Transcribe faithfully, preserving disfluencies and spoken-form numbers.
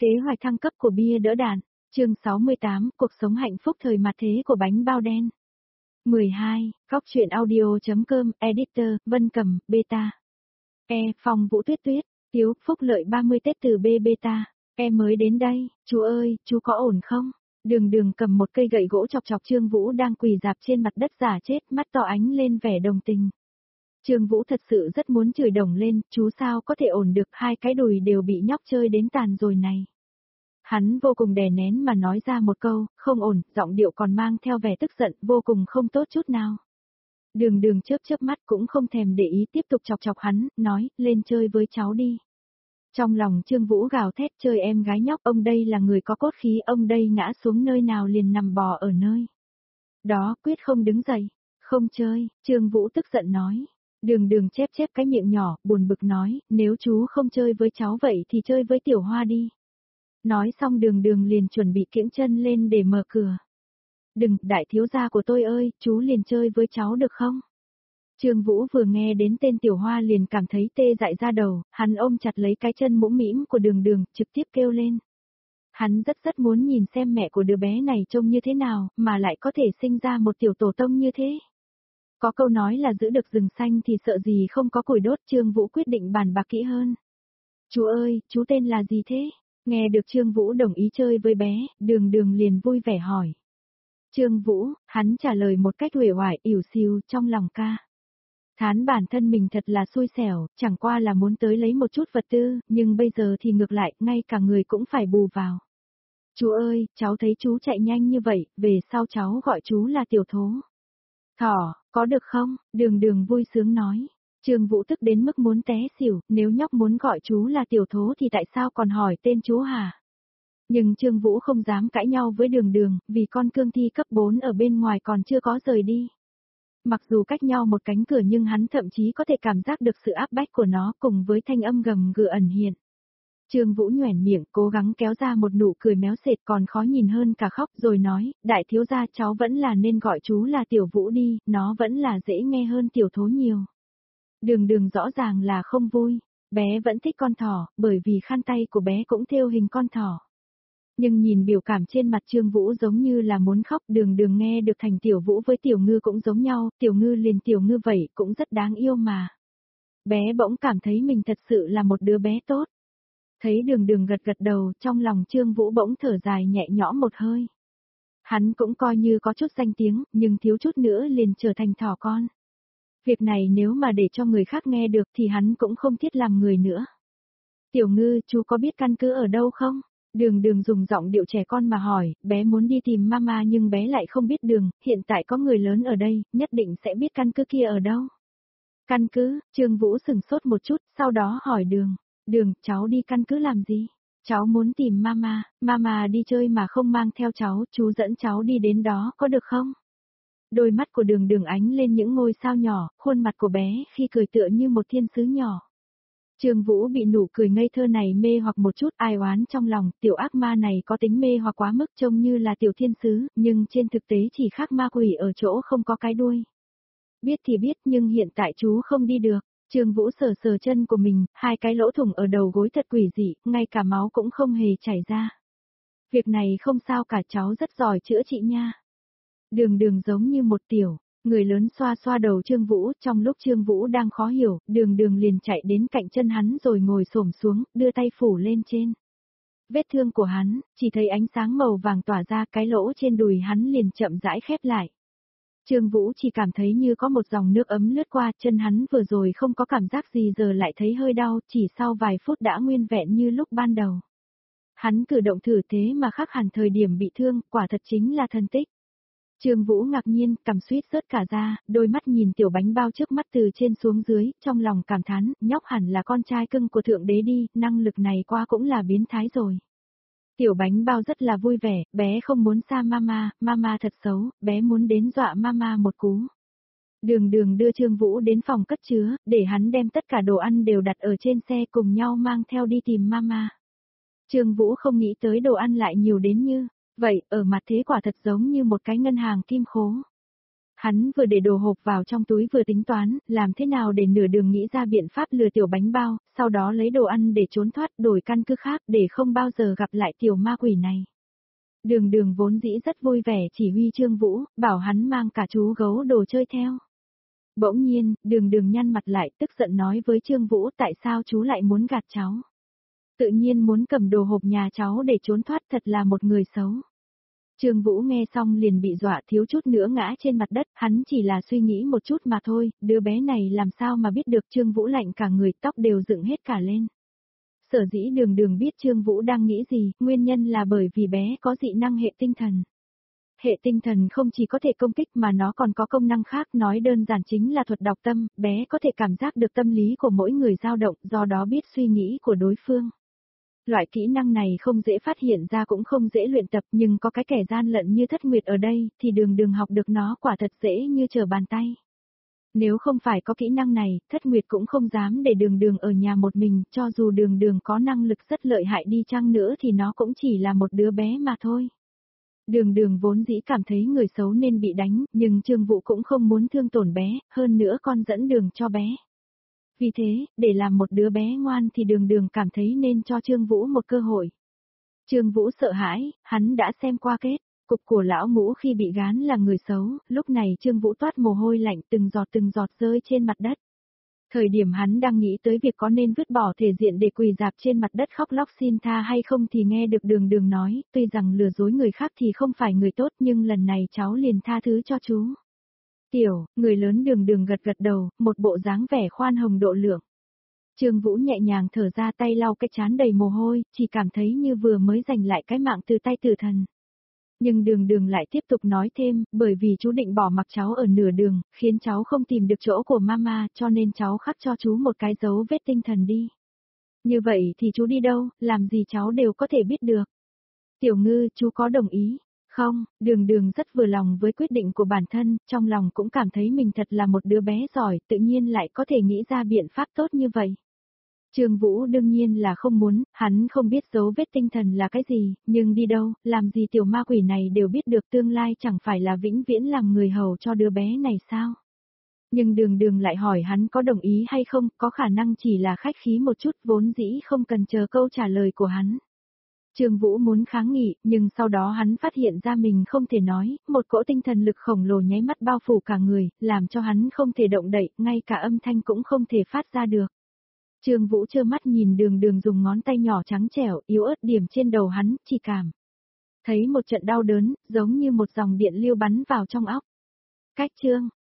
Kế hoạch thăng cấp của bia đỡ đạn, chương sáu mươi tám, cuộc sống hạnh phúc thời mặt thế của bánh bao đen. mười hai, Góc truyện audio.com, Editor, Vân Cẩm, Beta. E, Phòng Vũ Tuyết Tuyết, Tiếu, Phúc Lợi ba mươi Tết từ B Beta. Em mới đến đây, chú ơi, chú có ổn không? Đường đường cầm một cây gậy gỗ chọc chọc Trương Vũ đang quỳ dạp trên mặt đất giả chết, mắt to ánh lên vẻ đồng tình. Trương Vũ thật sự rất muốn chửi đồng lên, chú sao có thể ổn được, hai cái đùi đều bị nhóc chơi đến tàn rồi này. Hắn vô cùng đè nén mà nói ra một câu, không ổn, giọng điệu còn mang theo vẻ tức giận, vô cùng không tốt chút nào. Đường đường chớp chớp mắt cũng không thèm để ý tiếp tục chọc chọc hắn, nói, lên chơi với cháu đi. Trong lòng Trương Vũ gào thét chơi em gái nhóc, ông đây là người có cốt khí, ông đây ngã xuống nơi nào liền nằm bò ở nơi đó, quyết không đứng dậy, không chơi, Trương Vũ tức giận nói. Đường đường chép chép cái miệng nhỏ, buồn bực nói, nếu chú không chơi với cháu vậy thì chơi với Tiểu Hoa đi. Nói xong đường đường liền chuẩn bị kiễng chân lên để mở cửa. Đừng, đại thiếu gia của tôi ơi, chú liền chơi với cháu được không? Trương Vũ vừa nghe đến tên Tiểu Hoa liền cảm thấy tê dại ra đầu, hắn ôm chặt lấy cái chân mũm mĩm của đường đường, trực tiếp kêu lên. Hắn rất rất muốn nhìn xem mẹ của đứa bé này trông như thế nào, mà lại có thể sinh ra một tiểu tổ tông như thế. Có câu nói là giữ được rừng xanh thì sợ gì không có củi đốt, Trương Vũ quyết định bàn bạc kỹ hơn. Chú ơi, chú tên là gì thế? Nghe được Trương Vũ đồng ý chơi với bé, đường đường liền vui vẻ hỏi. Trương Vũ, hắn trả lời một cách uể oải, ỉu xìu trong lòng ca. Thán bản thân mình thật là xui xẻo, chẳng qua là muốn tới lấy một chút vật tư, nhưng bây giờ thì ngược lại, ngay cả người cũng phải bù vào. Chú ơi, cháu thấy chú chạy nhanh như vậy, về sau cháu gọi chú là Tiểu Thố. Thỏ, có được không? Đường đường vui sướng nói. Trương Vũ tức đến mức muốn té xỉu, nếu nhóc muốn gọi chú là Tiểu Thố thì tại sao còn hỏi tên chú hả? Nhưng Trương Vũ không dám cãi nhau với đường đường, vì con cương thi cấp bốn ở bên ngoài còn chưa có rời đi. Mặc dù cách nhau một cánh cửa nhưng hắn thậm chí có thể cảm giác được sự áp bách của nó cùng với thanh âm gầm gừ ẩn hiện. Trương Vũ nhoẻn miệng, cố gắng kéo ra một nụ cười méo sệt còn khó nhìn hơn cả khóc rồi nói, đại thiếu gia cháu vẫn là nên gọi chú là Tiểu Vũ đi, nó vẫn là dễ nghe hơn Tiểu Thố nhiều. Đường đường rõ ràng là không vui, bé vẫn thích con thỏ, bởi vì khăn tay của bé cũng thêu hình con thỏ. Nhưng nhìn biểu cảm trên mặt Trương Vũ giống như là muốn khóc, đường đường nghe được thành Tiểu Vũ với Tiểu Ngư cũng giống nhau, Tiểu Ngư liền Tiểu Ngư vậy cũng rất đáng yêu mà. Bé bỗng cảm thấy mình thật sự là một đứa bé tốt. Thấy đường đường gật gật đầu, trong lòng Trương Vũ bỗng thở dài nhẹ nhõm một hơi. Hắn cũng coi như có chút danh tiếng, nhưng thiếu chút nữa liền trở thành thỏ con. Việc này nếu mà để cho người khác nghe được thì hắn cũng không thiết làm người nữa. Tiểu Ngư, chú có biết căn cứ ở đâu không? Đường đường dùng giọng điệu trẻ con mà hỏi, bé muốn đi tìm mama nhưng bé lại không biết đường, hiện tại có người lớn ở đây, nhất định sẽ biết căn cứ kia ở đâu. Căn cứ, Trương Vũ sừng sốt một chút, sau đó hỏi đường, đường, cháu đi căn cứ làm gì? Cháu muốn tìm mama, mama đi chơi mà không mang theo cháu, chú dẫn cháu đi đến đó có được không? Đôi mắt của đường đường ánh lên những ngôi sao nhỏ, khuôn mặt của bé khi cười tựa như một thiên sứ nhỏ. Trương Vũ bị nụ cười ngây thơ này mê hoặc một chút, ai oán trong lòng, tiểu ác ma này có tính mê hoặc quá mức trông như là tiểu thiên sứ, nhưng trên thực tế chỉ khác ma quỷ ở chỗ không có cái đuôi. Biết thì biết nhưng hiện tại chú không đi được. Trương Vũ sờ sờ chân của mình, hai cái lỗ thủng ở đầu gối thật quỷ dị, ngay cả máu cũng không hề chảy ra. Việc này không sao cả, cháu rất giỏi chữa trị nha. Đường đường giống như một tiểu người lớn xoa xoa đầu Trương Vũ, trong lúc Trương Vũ đang khó hiểu, đường đường liền chạy đến cạnh chân hắn rồi ngồi xổm xuống, đưa tay phủ lên trên vết thương của hắn, chỉ thấy ánh sáng màu vàng tỏa ra, cái lỗ trên đùi hắn liền chậm rãi khép lại. Trương Vũ chỉ cảm thấy như có một dòng nước ấm lướt qua, chân hắn vừa rồi không có cảm giác gì giờ lại thấy hơi đau, chỉ sau vài phút đã nguyên vẹn như lúc ban đầu. Hắn cử động thử thế mà khác hẳn thời điểm bị thương, quả thật chính là thần tích. Trương Vũ ngạc nhiên, cằm suýt rớt cả ra, đôi mắt nhìn tiểu bánh bao trước mắt từ trên xuống dưới, trong lòng cảm thán, nhóc hẳn là con trai cưng của thượng đế đi, năng lực này qua cũng là biến thái rồi. Tiểu bánh bao rất là vui vẻ, bé không muốn xa mama, mama thật xấu, bé muốn đến dọa mama một cú. Đường đường đưa Trương Vũ đến phòng cất chứa, để hắn đem tất cả đồ ăn đều đặt ở trên xe cùng nhau mang theo đi tìm mama. Trương Vũ không nghĩ tới đồ ăn lại nhiều đến như vậy, ở mặt thế quả thật giống như một cái ngân hàng kim khố. Hắn vừa để đồ hộp vào trong túi vừa tính toán, làm thế nào để nửa đường nghĩ ra biện pháp lừa tiểu bánh bao, sau đó lấy đồ ăn để trốn thoát đổi căn cứ khác để không bao giờ gặp lại tiểu ma quỷ này. Đường đường vốn dĩ rất vui vẻ chỉ huy Trương Vũ, bảo hắn mang cả chú gấu đồ chơi theo. Bỗng nhiên, đường đường nhăn mặt lại tức giận nói với Trương Vũ tại sao chú lại muốn gạt cháu. Tự nhiên muốn cầm đồ hộp nhà cháu để trốn thoát thật là một người xấu. Trương Vũ nghe xong liền bị dọa thiếu chút nữa ngã trên mặt đất, hắn chỉ là suy nghĩ một chút mà thôi, đứa bé này làm sao mà biết được Trương Vũ lạnh cả người tóc đều dựng hết cả lên. Sở dĩ đường đường biết Trương Vũ đang nghĩ gì, nguyên nhân là bởi vì bé có dị năng hệ tinh thần. Hệ tinh thần không chỉ có thể công kích mà nó còn có công năng khác, nói đơn giản chính là thuật đọc tâm, bé có thể cảm giác được tâm lý của mỗi người dao động, do đó biết suy nghĩ của đối phương. Loại kỹ năng này không dễ phát hiện ra cũng không dễ luyện tập nhưng có cái kẻ gian lận như Thất Nguyệt ở đây thì đường đường học được nó quả thật dễ như trở bàn tay. Nếu không phải có kỹ năng này, Thất Nguyệt cũng không dám để đường đường ở nhà một mình, cho dù đường đường có năng lực rất lợi hại đi chăng nữa thì nó cũng chỉ là một đứa bé mà thôi. Đường đường vốn dĩ cảm thấy người xấu nên bị đánh, nhưng Trương Vũ cũng không muốn thương tổn bé, hơn nữa con dẫn đường cho bé. Vì thế, để làm một đứa bé ngoan thì đường đường cảm thấy nên cho Trương Vũ một cơ hội. Trương Vũ sợ hãi, hắn đã xem qua kết, cục của lão ngũ khi bị gán là người xấu, lúc này Trương Vũ toát mồ hôi lạnh từng giọt từng giọt rơi trên mặt đất. Thời điểm hắn đang nghĩ tới việc có nên vứt bỏ thể diện để quỳ dạp trên mặt đất khóc lóc xin tha hay không thì nghe được đường đường nói, tuy rằng lừa dối người khác thì không phải người tốt nhưng lần này cháu liền tha thứ cho chú. Tiểu, người lớn đường đường gật gật đầu, một bộ dáng vẻ khoan hồng độ lượng. Trương Vũ nhẹ nhàng thở ra tay lau cái trán đầy mồ hôi, chỉ cảm thấy như vừa mới giành lại cái mạng từ tay tử thần. Nhưng đường đường lại tiếp tục nói thêm, bởi vì chú định bỏ mặc cháu ở nửa đường, khiến cháu không tìm được chỗ của mama, cho nên cháu khắc cho chú một cái dấu vết tinh thần đi. Như vậy thì chú đi đâu, làm gì cháu đều có thể biết được. Tiểu Ngư, chú có đồng ý? Không, đường đường rất vừa lòng với quyết định của bản thân, trong lòng cũng cảm thấy mình thật là một đứa bé giỏi, tự nhiên lại có thể nghĩ ra biện pháp tốt như vậy. Trương Vũ đương nhiên là không muốn, hắn không biết dấu vết tinh thần là cái gì, nhưng đi đâu, làm gì tiểu ma quỷ này đều biết được tương lai chẳng phải là vĩnh viễn làm người hầu cho đứa bé này sao. Nhưng đường đường lại hỏi hắn có đồng ý hay không, có khả năng chỉ là khách khí một chút vốn dĩ không cần chờ câu trả lời của hắn. Trương Vũ muốn kháng nghị, nhưng sau đó hắn phát hiện ra mình không thể nói, một cỗ tinh thần lực khổng lồ nháy mắt bao phủ cả người, làm cho hắn không thể động đậy, ngay cả âm thanh cũng không thể phát ra được. Trương Vũ trơ mắt nhìn đường đường dùng ngón tay nhỏ trắng trẻo, yếu ớt điểm trên đầu hắn, chỉ cảm. Thấy một trận đau đớn, giống như một dòng điện lưu bắn vào trong óc. Cách chương.